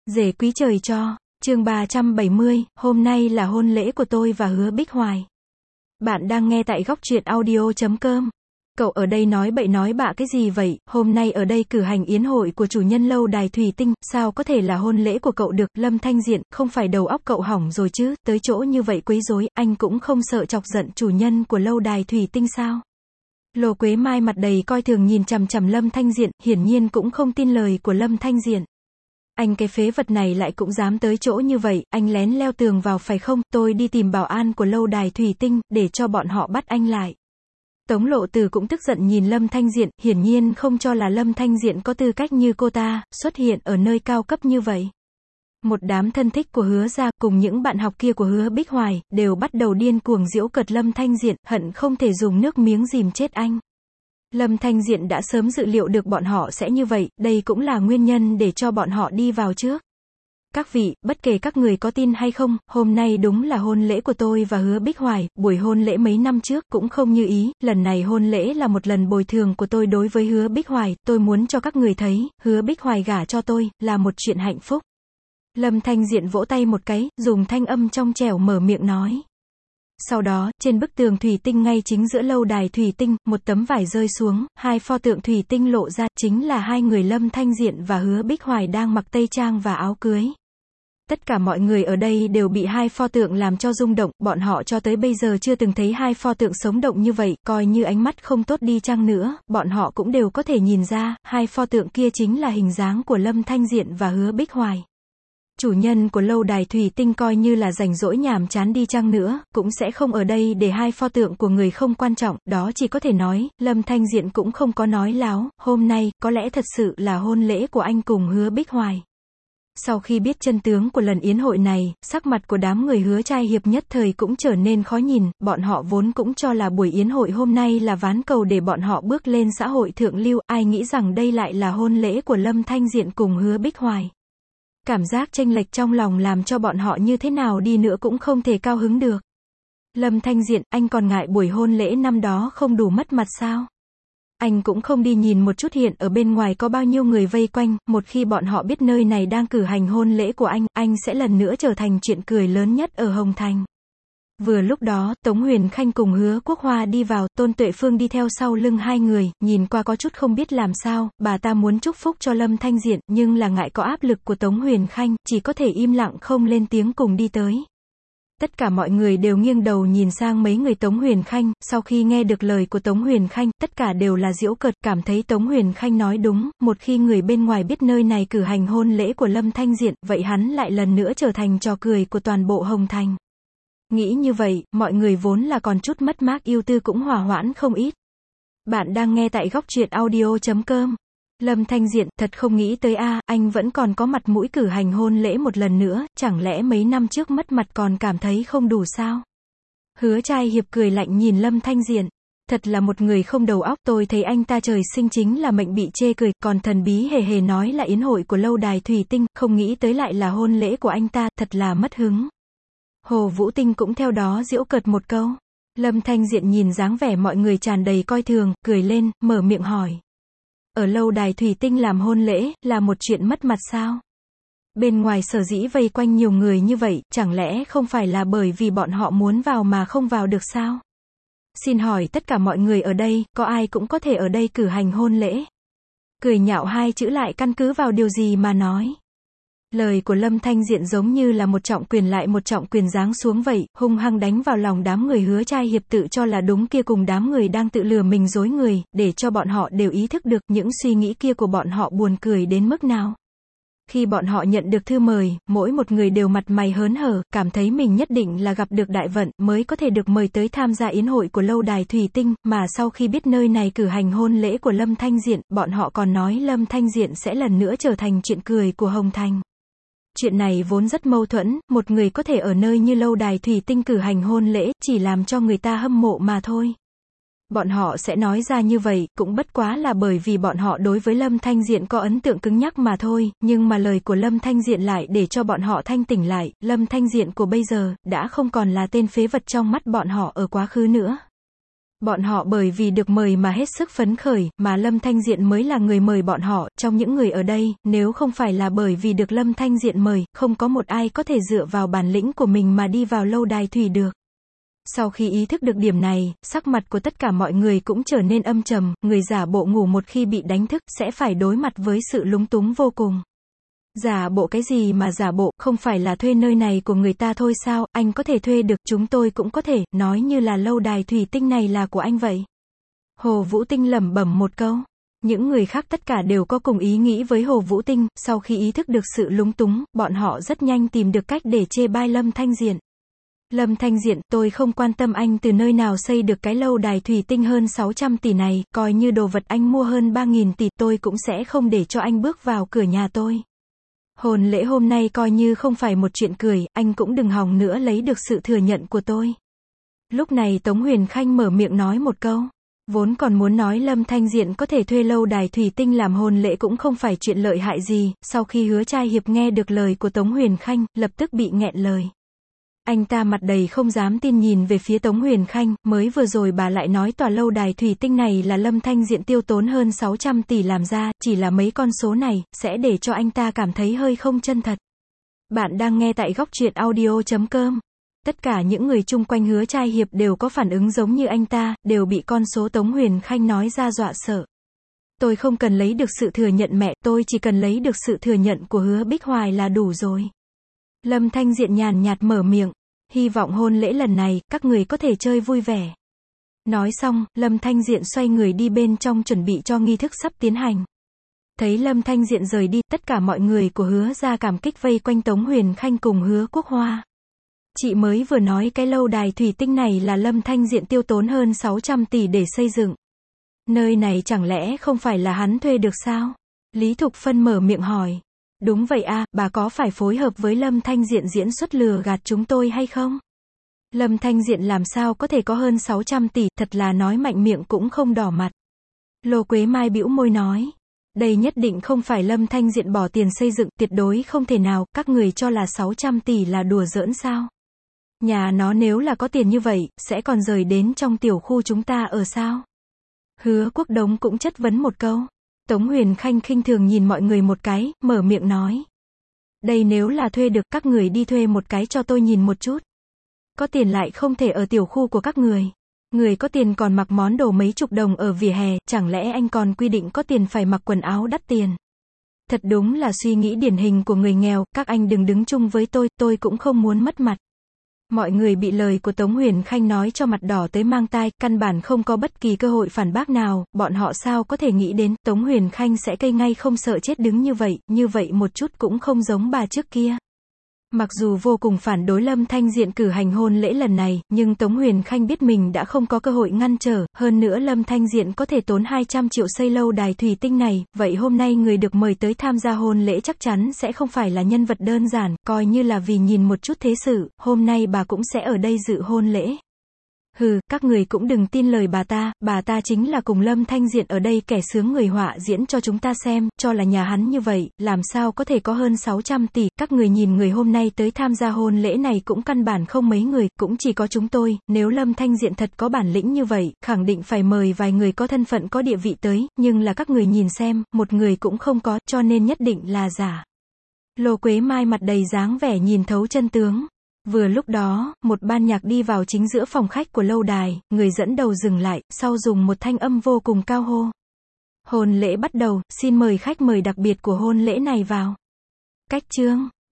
Rể quý trời cho, chương 370, hôm nay là hôn lễ của tôi và Hứa Bích Hoài. Bạn đang nghe tại góc truyện audio.com. Cậu ở đây nói bậy nói bạ cái gì vậy, hôm nay ở đây cử hành yến hội của chủ nhân lâu đài Thủy Tinh, sao có thể là hôn lễ của cậu được, Lâm Thanh Diện, không phải đầu óc cậu hỏng rồi chứ, tới chỗ như vậy quấy rối, anh cũng không sợ chọc giận chủ nhân của lâu đài Thủy Tinh sao? Lô Quế Mai mặt đầy coi thường nhìn chằm chằm Lâm Thanh Diện, hiển nhiên cũng không tin lời của Lâm Thanh Diện. Anh cái phế vật này lại cũng dám tới chỗ như vậy, anh lén leo tường vào phải không, tôi đi tìm bảo an của lâu đài Thủy Tinh, để cho bọn họ bắt anh lại. Tống Lộ Từ cũng tức giận nhìn Lâm Thanh Diện, hiển nhiên không cho là Lâm Thanh Diện có tư cách như cô ta, xuất hiện ở nơi cao cấp như vậy. Một đám thân thích của Hứa gia, cùng những bạn học kia của Hứa Bích Hoài, đều bắt đầu điên cuồng giễu cợt Lâm Thanh Diện, hận không thể dùng nước miếng dìm chết anh. Lâm Thanh Diện đã sớm dự liệu được bọn họ sẽ như vậy, đây cũng là nguyên nhân để cho bọn họ đi vào trước. Các vị, bất kể các người có tin hay không, hôm nay đúng là hôn lễ của tôi và Hứa Bích Hoài, buổi hôn lễ mấy năm trước cũng không như ý, lần này hôn lễ là một lần bồi thường của tôi đối với Hứa Bích Hoài, tôi muốn cho các người thấy, Hứa Bích Hoài gả cho tôi, là một chuyện hạnh phúc. Lâm Thanh Diện vỗ tay một cái, dùng thanh âm trong trẻo mở miệng nói. Sau đó, trên bức tường thủy tinh ngay chính giữa lâu đài Thủy Tinh, một tấm vải rơi xuống, hai pho tượng thủy tinh lộ ra, chính là hai người Lâm Thanh Diện và Hứa Bích Hoài đang mặc tây trang và áo cưới. Tất cả mọi người ở đây đều bị hai pho tượng làm cho rung động, bọn họ cho tới bây giờ chưa từng thấy hai pho tượng sống động như vậy, coi như ánh mắt không tốt đi chăng nữa, bọn họ cũng đều có thể nhìn ra, hai pho tượng kia chính là hình dáng của Lâm Thanh Diện và Hứa Bích Hoài. Chủ nhân của lâu đài Thủy Tinh coi như là rảnh rỗi nhàm chán đi chăng nữa, cũng sẽ không ở đây để hai pho tượng của người không quan trọng, đó chỉ có thể nói, Lâm Thanh Diện cũng không có nói láo, hôm nay, có lẽ thật sự là hôn lễ của anh cùng Hứa Bích Hoài. Sau khi biết chân tướng của lần yến hội này, sắc mặt của đám người Hứa trai hiệp nhất thời cũng trở nên khó nhìn, bọn họ vốn cũng cho là buổi yến hội hôm nay là ván cầu để bọn họ bước lên xã hội thượng lưu, ai nghĩ rằng đây lại là hôn lễ của Lâm Thanh Diện cùng Hứa Bích Hoài. Cảm giác chênh lệch trong lòng làm cho bọn họ như thế nào đi nữa cũng không thể cao hứng được. Lâm Thanh Diện, anh còn ngại buổi hôn lễ năm đó không đủ mất mặt sao? Anh cũng không đi nhìn một chút hiện ở bên ngoài có bao nhiêu người vây quanh, một khi bọn họ biết nơi này đang cử hành hôn lễ của anh sẽ lần nữa trở thành chuyện cười lớn nhất ở Hồng Thành. Vừa lúc đó, Tống Huyền Khanh cùng Hứa Quốc Hoa đi vào, Tôn Tuệ Phương đi theo sau lưng hai người, nhìn qua có chút không biết làm sao, bà ta muốn chúc phúc cho Lâm Thanh Diện, nhưng là ngại có áp lực của Tống Huyền Khanh, chỉ có thể im lặng không lên tiếng cùng đi tới. Tất cả mọi người đều nghiêng đầu nhìn sang mấy người Tống Huyền Khanh, sau khi nghe được lời của Tống Huyền Khanh, tất cả đều là giễu cợt, cảm thấy Tống Huyền Khanh nói đúng, một khi người bên ngoài biết nơi này cử hành hôn lễ của Lâm Thanh Diện, vậy hắn lại lần nữa trở thành trò cười của toàn bộ Hồng Thành. Nghĩ như vậy, mọi người vốn là còn chút mất mát ưu tư cũng hòa hoãn không ít. Bạn đang nghe tại góc truyện audio.com. Lâm Thanh Diện, thật không nghĩ tới anh vẫn còn có mặt mũi cử hành hôn lễ một lần nữa, chẳng lẽ mấy năm trước mất mặt còn cảm thấy không đủ sao? Hứa trai hiệp cười lạnh nhìn Lâm Thanh Diện. Thật là một người không đầu óc, tôi thấy anh ta trời sinh chính là mệnh bị chê cười, còn thần bí hề hề nói là yến hội của lâu đài Thủy Tinh, không nghĩ tới lại là hôn lễ của anh ta, thật là mất hứng. Hồ Vũ Tinh cũng theo đó giễu cợt một câu. Lâm Thanh Diện nhìn dáng vẻ mọi người tràn đầy coi thường, cười lên, mở miệng hỏi. Ở lâu đài Thủy Tinh làm hôn lễ, là một chuyện mất mặt sao? Bên ngoài sở dĩ vây quanh nhiều người như vậy, chẳng lẽ không phải là bởi vì bọn họ muốn vào mà không vào được sao? Xin hỏi tất cả mọi người ở đây, có ai cũng có thể ở đây cử hành hôn lễ? Cười nhạo hai chữ lại căn cứ vào điều gì mà nói? Lời của Lâm Thanh Diện giống như là một trọng quyền lại một trọng quyền giáng xuống vậy, hung hăng đánh vào lòng đám người Hứa trai hiệp tự cho là đúng kia cùng đám người đang tự lừa mình dối người, để cho bọn họ đều ý thức được những suy nghĩ kia của bọn họ buồn cười đến mức nào. Khi bọn họ nhận được thư mời, mỗi một người đều mặt mày hớn hở, cảm thấy mình nhất định là gặp được đại vận, mới có thể được mời tới tham gia yến hội của lâu đài Thủy Tinh, mà sau khi biết nơi này cử hành hôn lễ của Lâm Thanh Diện, bọn họ còn nói Lâm Thanh Diện sẽ lần nữa trở thành chuyện cười của Hồng Thành. Chuyện này vốn rất mâu thuẫn, một người có thể ở nơi như lâu đài Thủy Tinh cử hành hôn lễ, chỉ làm cho người ta hâm mộ mà thôi. Bọn họ sẽ nói ra như vậy, cũng bất quá là bởi vì bọn họ đối với Lâm Thanh Diện có ấn tượng cứng nhắc mà thôi, nhưng mà lời của Lâm Thanh Diện lại để cho bọn họ thanh tỉnh lại, Lâm Thanh Diện của bây giờ, đã không còn là tên phế vật trong mắt bọn họ ở quá khứ nữa. Bọn họ bởi vì được mời mà hết sức phấn khởi, mà Lâm Thanh Diện mới là người mời bọn họ, trong những người ở đây, nếu không phải là bởi vì được Lâm Thanh Diện mời, không có một ai có thể dựa vào bản lĩnh của mình mà đi vào lâu đài thủy được. Sau khi ý thức được điểm này, sắc mặt của tất cả mọi người cũng trở nên âm trầm, người giả bộ ngủ một khi bị đánh thức, sẽ phải đối mặt với sự lúng túng vô cùng. Giả bộ cái gì mà giả bộ, không phải là thuê nơi này của người ta thôi sao, anh có thể thuê được, chúng tôi cũng có thể, nói như là lâu đài thủy tinh này là của anh vậy. Hồ Vũ Tinh lẩm bẩm một câu. Những người khác tất cả đều có cùng ý nghĩ với Hồ Vũ Tinh, sau khi ý thức được sự lúng túng, bọn họ rất nhanh tìm được cách để chê bai Lâm Thanh Diện. Lâm Thanh Diện, tôi không quan tâm anh từ nơi nào xây được cái lâu đài thủy tinh hơn 600 tỷ này, coi như đồ vật anh mua hơn 3.000 tỷ, tôi cũng sẽ không để cho anh bước vào cửa nhà tôi. Hôn lễ hôm nay coi như không phải một chuyện cười, anh cũng đừng hòng nữa lấy được sự thừa nhận của tôi. Lúc này Tống Huyền Khanh mở miệng nói một câu. Vốn còn muốn nói Lâm Thanh Diện có thể thuê lâu đài thủy tinh làm hôn lễ cũng không phải chuyện lợi hại gì, sau khi Hứa Trai Hiệp nghe được lời của Tống Huyền Khanh, lập tức bị nghẹn lời. Anh ta mặt đầy không dám tin nhìn về phía Tống Huyền Khanh, mới vừa rồi bà lại nói tòa lâu đài thủy tinh này là Lâm Thanh Diện tiêu tốn hơn 600 tỷ làm ra, chỉ là mấy con số này, sẽ để cho anh ta cảm thấy hơi không chân thật. Bạn đang nghe tại Góc Truyện Audio.com. Tất cả những người chung quanh Hứa Trai Hiệp đều có phản ứng giống như anh ta, đều bị con số Tống Huyền Khanh nói ra dọa sợ. Tôi không cần lấy được sự thừa nhận mẹ, tôi chỉ cần lấy được sự thừa nhận của Hứa Bích Hoài là đủ rồi. Lâm Thanh Diện nhàn nhạt mở miệng. Hy vọng hôn lễ lần này, các người có thể chơi vui vẻ. Nói xong, Lâm Thanh Diện xoay người đi bên trong chuẩn bị cho nghi thức sắp tiến hành. Thấy Lâm Thanh Diện rời đi, tất cả mọi người của Hứa gia cảm kích vây quanh Tống Huyền Khanh cùng Hứa Quốc Hoa. Chị mới vừa nói cái lâu đài thủy tinh này là Lâm Thanh Diện tiêu tốn hơn 600 tỷ để xây dựng. Nơi này chẳng lẽ không phải là hắn thuê được sao? Lý Thục Phân mở miệng hỏi. Đúng vậy à, bà có phải phối hợp với Lâm Thanh Diện diễn xuất lừa gạt chúng tôi hay không? Lâm Thanh Diện làm sao có thể có hơn 600 tỷ, thật là nói mạnh miệng cũng không đỏ mặt. Lô Quế Mai bĩu môi nói. Đây nhất định không phải Lâm Thanh Diện bỏ tiền xây dựng, tuyệt đối không thể nào, các người cho là 600 tỷ là đùa giỡn sao? Nhà nó nếu là có tiền như vậy, sẽ còn rời đến trong tiểu khu chúng ta ở sao? Hứa Quốc Đống cũng chất vấn một câu. Tống Huyền Khanh khinh thường nhìn mọi người một cái, mở miệng nói. Đây nếu là thuê được, các người đi thuê một cái cho tôi nhìn một chút. Có tiền lại không thể ở tiểu khu của các người. Người có tiền còn mặc món đồ mấy chục đồng ở vỉa hè, chẳng lẽ anh còn quy định có tiền phải mặc quần áo đắt tiền. Thật đúng là suy nghĩ điển hình của người nghèo, các anh đừng đứng chung với tôi cũng không muốn mất mặt. Mọi người bị lời của Tống Huyền Khanh nói cho mặt đỏ tới mang tai, căn bản không có bất kỳ cơ hội phản bác nào, bọn họ sao có thể nghĩ đến, Tống Huyền Khanh sẽ cây ngay không sợ chết đứng như vậy một chút cũng không giống bà trước kia. Mặc dù vô cùng phản đối Lâm Thanh Diện cử hành hôn lễ lần này, nhưng Tống Huyền Khanh biết mình đã không có cơ hội ngăn trở, hơn nữa Lâm Thanh Diện có thể tốn 200 triệu xây lâu đài thủy tinh này, vậy hôm nay người được mời tới tham gia hôn lễ chắc chắn sẽ không phải là nhân vật đơn giản, coi như là vì nhìn một chút thế sự, hôm nay bà cũng sẽ ở đây dự hôn lễ. Hừ, các người cũng đừng tin lời bà ta chính là cùng Lâm Thanh Diện ở đây kẻ sướng người họa diễn cho chúng ta xem, cho là nhà hắn như vậy, làm sao có thể có hơn 600 tỷ, các người nhìn người hôm nay tới tham gia hôn lễ này cũng căn bản không mấy người, cũng chỉ có chúng tôi, nếu Lâm Thanh Diện thật có bản lĩnh như vậy, khẳng định phải mời vài người có thân phận có địa vị tới, nhưng là các người nhìn xem, một người cũng không có, cho nên nhất định là giả. Lô Quế Mai mặt đầy dáng vẻ nhìn thấu chân tướng. Vừa lúc đó, một ban nhạc đi vào chính giữa phòng khách của lâu đài, người dẫn đầu dừng lại, sau dùng một thanh âm vô cùng cao hô. Hôn lễ bắt đầu, xin mời khách mời đặc biệt của hôn lễ này vào. Cách chương